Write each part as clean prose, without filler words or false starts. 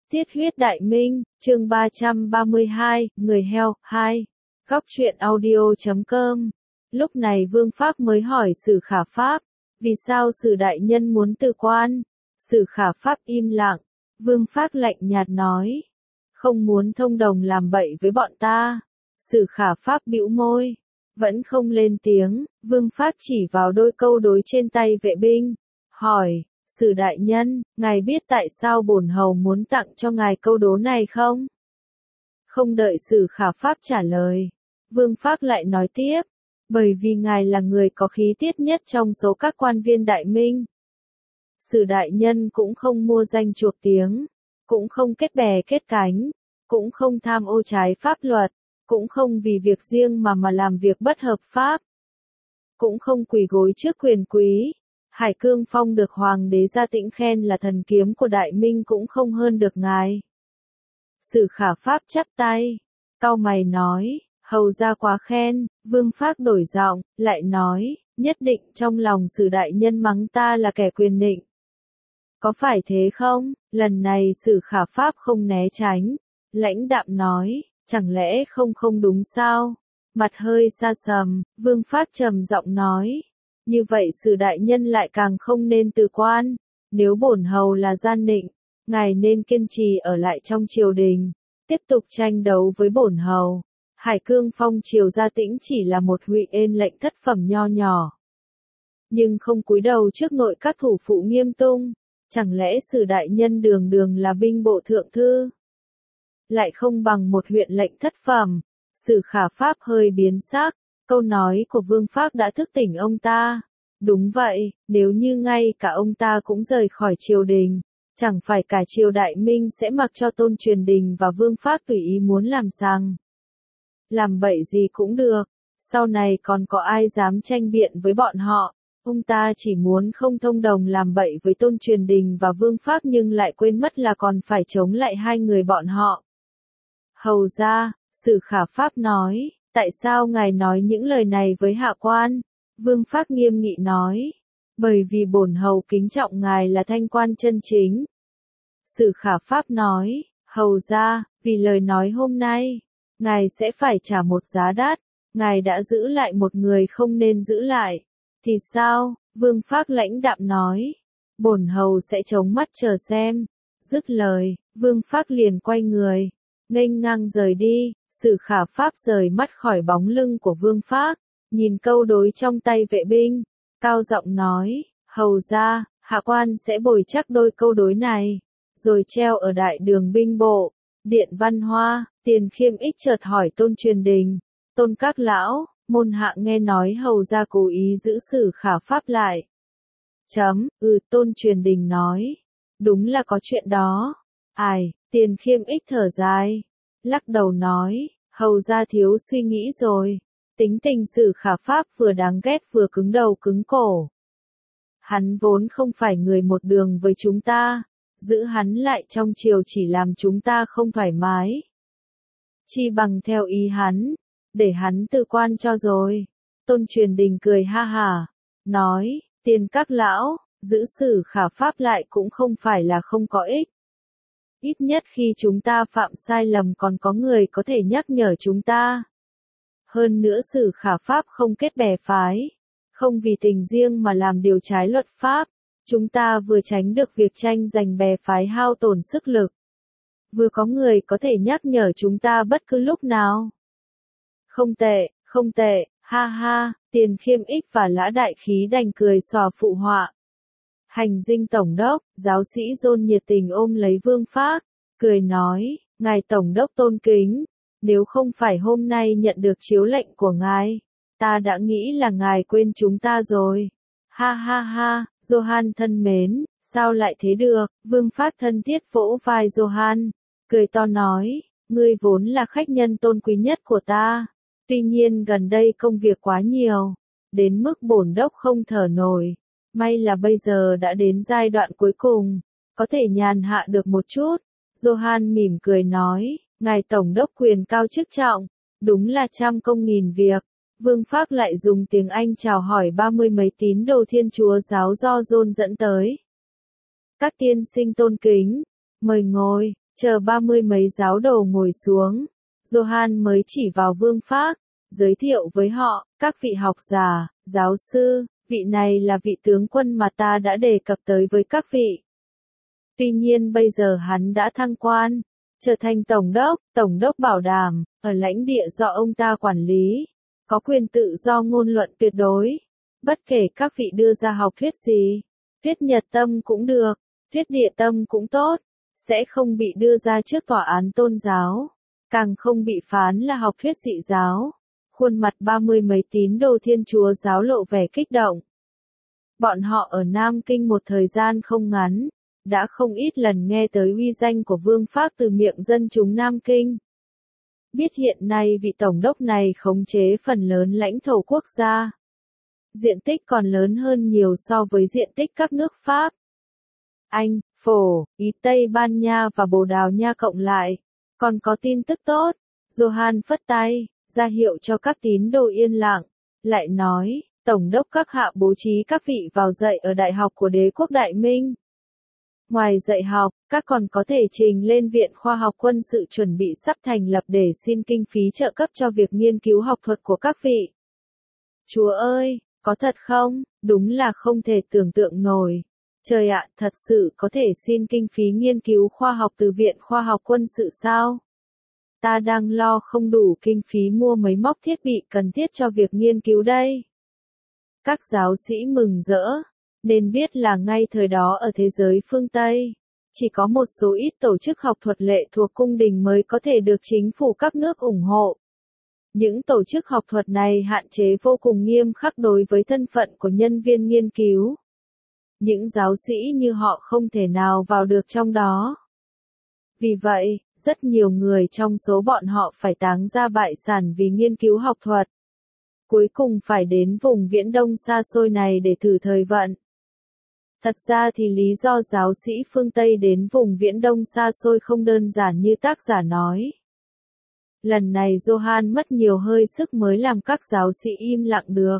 Tiết huyết đại minh, chương 332, người heo, 2. Góc truyện audio.com. Lúc này Vương Phác mới hỏi Sử Khả Pháp, vì sao Sử đại nhân muốn từ quan? Sử Khả Pháp im lặng, Vương Phác lạnh nhạt nói, không muốn thông đồng làm bậy với bọn ta. Sử Khả Pháp bĩu môi, vẫn không lên tiếng. Vương Phác chỉ vào đôi câu đối trên tay vệ binh, hỏi, Sử đại nhân, ngài biết tại sao bổn hầu muốn tặng cho ngài câu đố này không? Không đợi Sử Khả Pháp trả lời, Vương Phác lại nói tiếp, bởi vì ngài là người có khí tiết nhất trong số các quan viên đại minh. Sử đại nhân cũng không mua danh chuộc tiếng, cũng không kết bè kết cánh, cũng không tham ô trái pháp luật, cũng không vì việc riêng mà làm việc bất hợp pháp, cũng không quỳ gối trước quyền quý. Hải Cương Phong được Hoàng đế Gia Tĩnh khen là thần kiếm của Đại Minh cũng không hơn được ngài. Sử Khả Pháp chắp tay, cau mày nói, hầu ra quá khen. Vương Phác đổi giọng, lại nói, nhất định trong lòng Sử đại nhân mắng ta là kẻ quyền nịnh. Có phải thế không? Lần này Sử Khả Pháp không né tránh, lãnh đạm nói, chẳng lẽ không đúng sao? Mặt hơi xa sầm, Vương Phác trầm giọng nói, như vậy Sử đại nhân lại càng không nên từ quan. Nếu bổn hầu là gian nịnh, ngài nên kiên trì ở lại trong triều đình, tiếp tục tranh đấu với bổn hầu. Hải Cương Phong triều Gia Tĩnh chỉ là một Ngụy Ên lệnh thất phẩm nho nhỏ, nhưng không cúi đầu trước nội các thủ phụ nghiêm tung. Chẳng lẽ Sử đại nhân đường đường là binh bộ thượng thư, lại không bằng một huyện lệnh thất phẩm? Sử Khả Pháp hơi biến sắc, câu nói của Vương Phác đã thức tỉnh ông ta. Đúng vậy, nếu như ngay cả ông ta cũng rời khỏi triều đình, chẳng phải cả triều đại minh sẽ mặc cho Tôn Truyền Đình và Vương Phác tùy ý muốn làm rằng làm bậy gì cũng được, sau này còn có ai dám tranh biện với bọn họ. Ông ta chỉ muốn không thông đồng làm bậy với Tôn Truyền Đình và Vương Phác nhưng lại quên mất là còn phải chống lại hai người bọn họ. Hầu ra, Sử Khả Pháp nói, tại sao ngài nói những lời này với hạ quan? Vương Phác nghiêm nghị nói, bởi vì bổn hầu kính trọng ngài là thanh quan chân chính. Sử Khả Pháp nói, hầu ra, vì lời nói hôm nay, ngài sẽ phải trả một giá đắt. Ngài đã giữ lại một người không nên giữ lại. Thì sao? Vương Phác lãnh đạm nói, bổn hầu sẽ chống mắt chờ xem. Dứt lời, Vương Phác liền quay người, nghênh ngang rời đi. Sử Khả Pháp rời mắt khỏi bóng lưng của Vương Phác, nhìn câu đối trong tay vệ binh, cao giọng nói, hầu ra, hạ quan sẽ bồi chắc đôi câu đối này, rồi treo ở đại đường binh bộ, điện Văn Hoa. Tiền Khiêm Ích chợt hỏi Tôn Truyền Đình, Tôn các lão, môn hạ nghe nói hầu ra cố ý giữ Sử Khả Pháp lại. Tôn Truyền Đình nói, đúng là có chuyện đó. Ai? Tiền Khiêm Ích thở dài, lắc đầu nói, hầu ra thiếu suy nghĩ rồi. Tính tình Sử Khả Pháp vừa đáng ghét vừa cứng đầu cứng cổ. Hắn vốn không phải người một đường với chúng ta, giữ hắn lại trong triều chỉ làm chúng ta không thoải mái. Chi bằng theo ý hắn, để hắn từ quan cho rồi. Tôn Truyền Đình cười ha hả, nói, tiền các lão, giữ Sử Khả Pháp lại cũng không phải là không có ích. Ít nhất khi chúng ta phạm sai lầm còn có người có thể nhắc nhở chúng ta. Hơn nữa Sử Khả Pháp không kết bè phái, không vì tình riêng mà làm điều trái luật pháp. Chúng ta vừa tránh được việc tranh giành bè phái hao tổn sức lực, vừa có người có thể nhắc nhở chúng ta bất cứ lúc nào. Không tệ, ha ha. Tiền Khiêm Ích và Lã Đại Khí đành cười xòa phụ họa. Hành dinh tổng đốc, giáo sĩ Dôn nhiệt tình ôm lấy Vương Phác, cười nói, ngài tổng đốc tôn kính, nếu không phải hôm nay nhận được chiếu lệnh của ngài, ta đã nghĩ là ngài quên chúng ta rồi. Ha ha ha, Johan thân mến, sao lại thế được? Vương Phác thân thiết vỗ vai Johan, cười to nói, ngươi vốn là khách nhân tôn quý nhất của ta. Tuy nhiên gần đây công việc quá nhiều, đến mức bổn đốc không thở nổi. May là bây giờ đã đến giai đoạn cuối cùng, có thể nhàn hạ được một chút. Johan mỉm cười nói, ngài tổng đốc quyền cao chức trọng, đúng là trăm công nghìn việc. Vương Phác lại dùng tiếng Anh chào hỏi 30 mấy tín đồ Thiên Chúa giáo do John dẫn tới. Các tiên sinh tôn kính, mời ngồi. Chờ 30 mấy giáo đồ ngồi xuống, Johann mới chỉ vào Vương Phác, giới thiệu với họ, các vị học giả, giáo sư, vị này là vị tướng quân mà ta đã đề cập tới với các vị. Tuy nhiên bây giờ hắn đã thăng quan, trở thành tổng đốc bảo đảm, ở lãnh địa do ông ta quản lý, có quyền tự do ngôn luận tuyệt đối. Bất kể các vị đưa ra học thuyết gì, thuyết Nhật tâm cũng được, thuyết địa tâm cũng tốt, sẽ không bị đưa ra trước tòa án tôn giáo, càng không bị phán là học thuyết dị giáo. Khuôn mặt 30 mấy tín đồ Thiên Chúa giáo lộ vẻ kích động. Bọn họ ở Nam Kinh một thời gian không ngắn, đã không ít lần nghe tới uy danh của Vương Phác từ miệng dân chúng Nam Kinh. Biết hiện nay vị tổng đốc này khống chế phần lớn lãnh thổ quốc gia. Diện tích còn lớn hơn nhiều so với diện tích các nước Pháp, Anh, Phổ, Ý Tây Ban Nha và Bồ Đào Nha cộng lại. Còn có tin tức tốt, Johann phất tay, ra hiệu cho các tín đồ yên lặng, lại nói, Tổng đốc các hạ bố trí các vị vào dạy ở Đại học của Đế quốc Đại Minh. Ngoài dạy học, các còn có thể trình lên Viện Khoa học Quân sự chuẩn bị sắp thành lập để xin kinh phí trợ cấp cho việc nghiên cứu học thuật của các vị. Chúa ơi, có thật không? Đúng là không thể tưởng tượng nổi. Trời ạ, thật sự có thể xin kinh phí nghiên cứu khoa học từ Viện Khoa học Quân sự sao? Ta đang lo không đủ kinh phí mua mấy móc thiết bị cần thiết cho việc nghiên cứu đây. Các giáo sĩ mừng rỡ, nên biết là ngay thời đó ở thế giới phương Tây, chỉ có một số ít tổ chức học thuật lệ thuộc cung đình mới có thể được chính phủ các nước ủng hộ. Những tổ chức học thuật này hạn chế vô cùng nghiêm khắc đối với thân phận của nhân viên nghiên cứu. Những giáo sĩ như họ không thể nào vào được trong đó. Vì vậy, rất nhiều người trong số bọn họ phải táng ra bại sản vì nghiên cứu học thuật. Cuối cùng phải đến vùng Viễn Đông xa xôi này để thử thời vận. Thật ra thì lý do giáo sĩ phương Tây đến vùng Viễn Đông xa xôi không đơn giản như tác giả nói. Lần này Johann mất nhiều hơi sức mới làm các giáo sĩ im lặng được.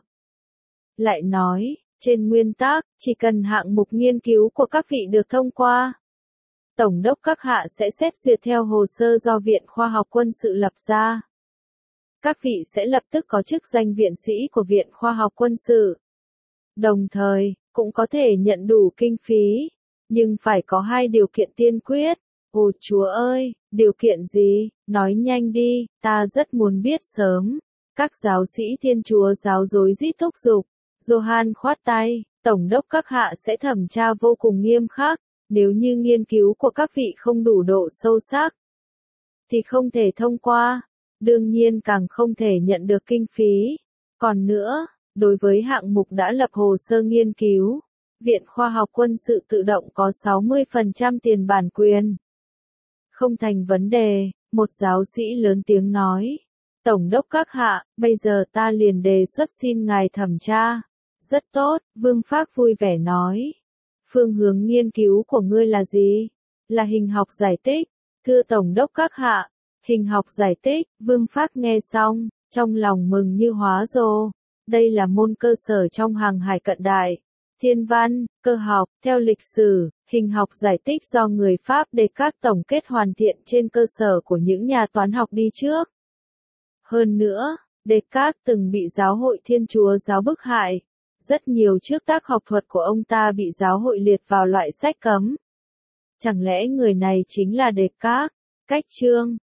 Lại nói, trên nguyên tắc, chỉ cần hạng mục nghiên cứu của các vị được thông qua, Tổng đốc các hạ sẽ xét duyệt theo hồ sơ do Viện Khoa học Quân sự lập ra. Các vị sẽ lập tức có chức danh viện sĩ của Viện Khoa học Quân sự. Đồng thời, cũng có thể nhận đủ kinh phí, nhưng phải có 2 điều kiện tiên quyết. Ồ Chúa ơi, điều kiện gì? Nói nhanh đi, ta rất muốn biết sớm. Các giáo sĩ Thiên Chúa giáo rối rít thúc giục. Johann khoát tay, Tổng đốc các hạ sẽ thẩm tra vô cùng nghiêm khắc. Nếu như nghiên cứu của các vị không đủ độ sâu sắc, thì không thể thông qua. Đương nhiên càng không thể nhận được kinh phí. Còn nữa, đối với hạng mục đã lập hồ sơ nghiên cứu, Viện Khoa học Quân sự tự động có 60% tiền bản quyền. Không thành vấn đề, một giáo sĩ lớn tiếng nói. Tổng đốc các hạ, bây giờ ta liền đề xuất xin ngài thẩm tra. Rất tốt, Vương Phác vui vẻ nói. Phương hướng nghiên cứu của ngươi là gì? Là hình học giải tích. Thưa Tổng đốc các hạ, hình học giải tích, Vương Phác nghe xong, trong lòng mừng như hóa rô. Đây là môn cơ sở trong hàng hải cận đại. Thiên văn, cơ học, theo lịch sử, hình học giải tích do người Pháp Descartes tổng kết hoàn thiện trên cơ sở của những nhà toán học đi trước. Hơn nữa, Descartes từng bị giáo hội Thiên Chúa giáo bức hại. Rất nhiều trước tác học thuật của ông ta bị giáo hội liệt vào loại sách cấm. Chẳng lẽ người này chính là Descartes? Cách chương